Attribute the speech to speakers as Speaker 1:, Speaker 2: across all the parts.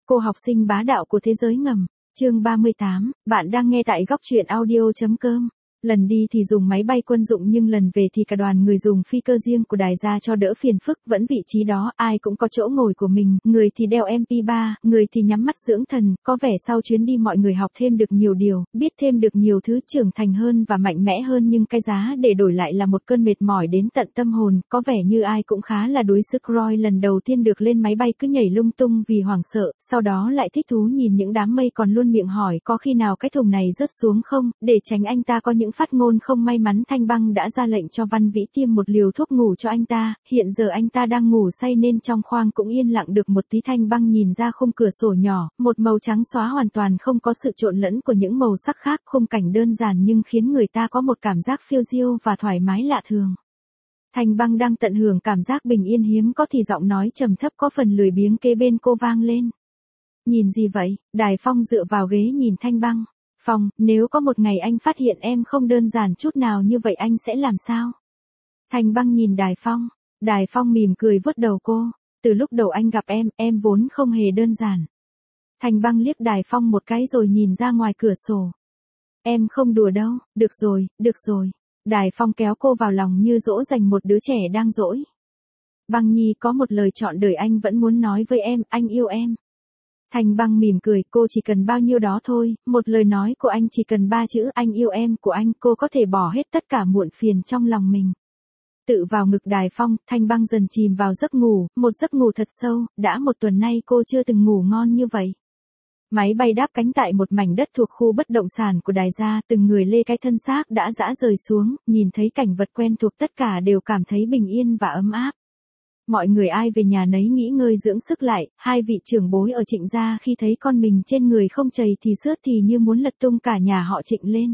Speaker 1: Cô học sinh bá đạo của thế giới ngầm. Chương 38, bạn đang nghe tại góc truyện audio.com. Lần đi thì dùng máy bay quân dụng nhưng lần về thì cả đoàn người dùng phi cơ riêng của Đài ra cho đỡ phiền phức, vẫn vị trí đó, ai cũng có chỗ ngồi của mình, người thì đeo MP3, người thì nhắm mắt dưỡng thần, có vẻ sau chuyến đi mọi người học thêm được nhiều điều, biết thêm được nhiều thứ, trưởng thành hơn và mạnh mẽ hơn, nhưng cái giá để đổi lại là một cơn mệt mỏi đến tận tâm hồn, có vẻ như ai cũng khá là đuối sức. Roy lần đầu tiên được lên máy bay cứ nhảy lung tung vì hoảng sợ, sau đó lại thích thú nhìn những đám mây, còn luôn miệng hỏi có khi nào cái thùng này rớt xuống không, để tránh anh ta có những phát ngôn không may mắn. Thanh Băng đã ra lệnh cho Văn Vĩ tiêm một liều thuốc ngủ cho anh ta, hiện giờ anh ta đang ngủ say nên trong khoang cũng yên lặng được một tí. Thanh Băng nhìn ra khung cửa sổ nhỏ, một màu trắng xóa hoàn toàn không có sự trộn lẫn của những màu sắc khác, khung cảnh đơn giản nhưng khiến người ta có một cảm giác phiêu diêu và thoải mái lạ thường. Thanh Băng đang tận hưởng cảm giác bình yên hiếm có thì giọng nói trầm thấp có phần lười biếng kế bên cô vang lên. Nhìn gì vậy? Đài Phong dựa vào ghế nhìn Thanh Băng. Phong, nếu có một ngày anh phát hiện em không đơn giản chút nào như vậy anh sẽ làm sao? Thanh Băng nhìn Đài Phong. Đài Phong mỉm cười vuốt đầu cô. Từ lúc đầu anh gặp em vốn không hề đơn giản. Thanh Băng liếc Đài Phong một cái rồi nhìn ra ngoài cửa sổ. Em không đùa đâu, được rồi, được rồi. Đài Phong kéo cô vào lòng như dỗ dành một đứa trẻ đang dỗi. Băng Nhi, có một lời trọn đời anh vẫn muốn nói với em, anh yêu em. Thanh Băng mỉm cười, cô chỉ cần bao nhiêu đó thôi, một lời nói của anh chỉ cần 3 chữ anh yêu em của anh, cô có thể bỏ hết tất cả muộn phiền trong lòng mình. Tự vào ngực Đài Phong, Thanh Băng dần chìm vào giấc ngủ, một giấc ngủ thật sâu, đã một tuần nay cô chưa từng ngủ ngon như vậy. Máy bay đáp cánh tại một mảnh đất thuộc khu bất động sản của Đài gia, từng người lê cái thân xác đã giã rời xuống, nhìn thấy cảnh vật quen thuộc tất cả đều cảm thấy bình yên và ấm áp. Mọi người ai về nhà nấy nghỉ ngơi dưỡng sức lại, hai vị trưởng bối ở Trịnh gia khi thấy con mình trên người không chầy thì xước thì như muốn lật tung cả nhà họ Trịnh lên.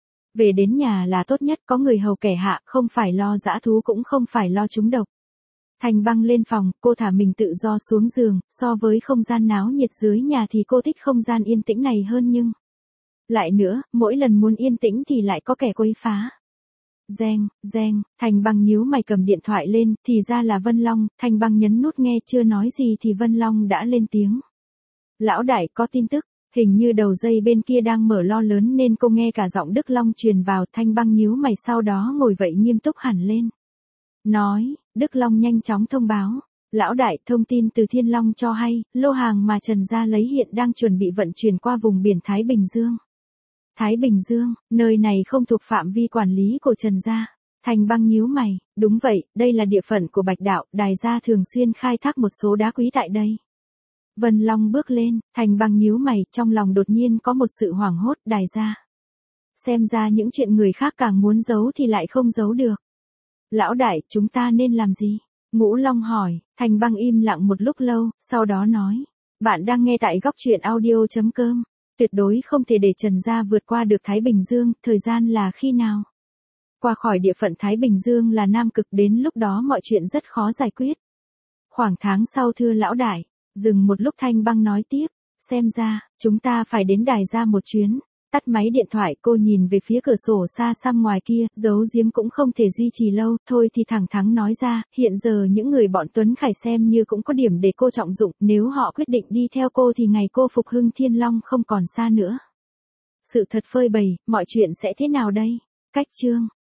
Speaker 1: Về đến nhà là tốt nhất, có người hầu kẻ hạ, không phải lo dã thú cũng không phải lo trúng độc. Thanh Băng lên phòng, cô thả mình tự do xuống giường, so với không gian náo nhiệt dưới nhà thì cô thích không gian yên tĩnh này hơn, nhưng lại nữa, mỗi lần muốn yên tĩnh thì lại có kẻ quấy phá. Reng, reng, Thanh Băng nhíu mày cầm điện thoại lên, thì ra là Vân Long. Thanh Băng nhấn nút nghe, chưa nói gì thì Vân Long đã lên tiếng. Lão đại, có tin tức, hình như đầu dây bên kia đang mở lo lớn nên cô nghe cả giọng Đức Long truyền vào. Thanh Băng nhíu mày sau đó ngồi vậy nghiêm túc hẳn lên. Nói, Đức Long nhanh chóng thông báo. Lão đại, thông tin từ Thiên Long cho hay, lô hàng mà Trần gia lấy hiện đang chuẩn bị vận chuyển qua vùng biển Thái Bình Dương. Thái Bình Dương, nơi này không thuộc phạm vi quản lý của Trần gia. Thanh Băng nhíu mày, đúng vậy, đây là địa phận của Bạch Đạo, Đài gia thường xuyên khai thác một số đá quý tại đây. Vân Long bước lên, Thanh Băng nhíu mày, trong lòng đột nhiên có một sự hoảng hốt. Đài gia. Xem ra những chuyện người khác càng muốn giấu thì lại không giấu được. Lão đại, chúng ta nên làm gì? Ngũ Long hỏi. Thanh Băng im lặng một lúc lâu, sau đó nói. Bạn đang nghe tại góc truyện audio.com. Tuyệt đối không thể để Trần gia vượt qua được Thái Bình Dương, thời gian là khi nào? Qua khỏi địa phận Thái Bình Dương là Nam Cực, đến lúc đó mọi chuyện rất khó giải quyết. Khoảng tháng sau thưa lão đại. Dừng một lúc Thanh Băng nói tiếp. Xem ra, chúng ta phải đến Đài gia một chuyến. Tắt máy điện thoại, cô nhìn về phía cửa sổ xa xăm ngoài kia, giấu giếm cũng không thể duy trì lâu, thôi thì thẳng thắn nói ra, hiện giờ những người bọn Tuấn Khải xem như cũng có điểm để cô trọng dụng, nếu họ quyết định đi theo cô thì ngày cô phục hưng Thiên Long không còn xa nữa. Sự thật phơi bày, mọi chuyện sẽ thế nào đây? Cách chương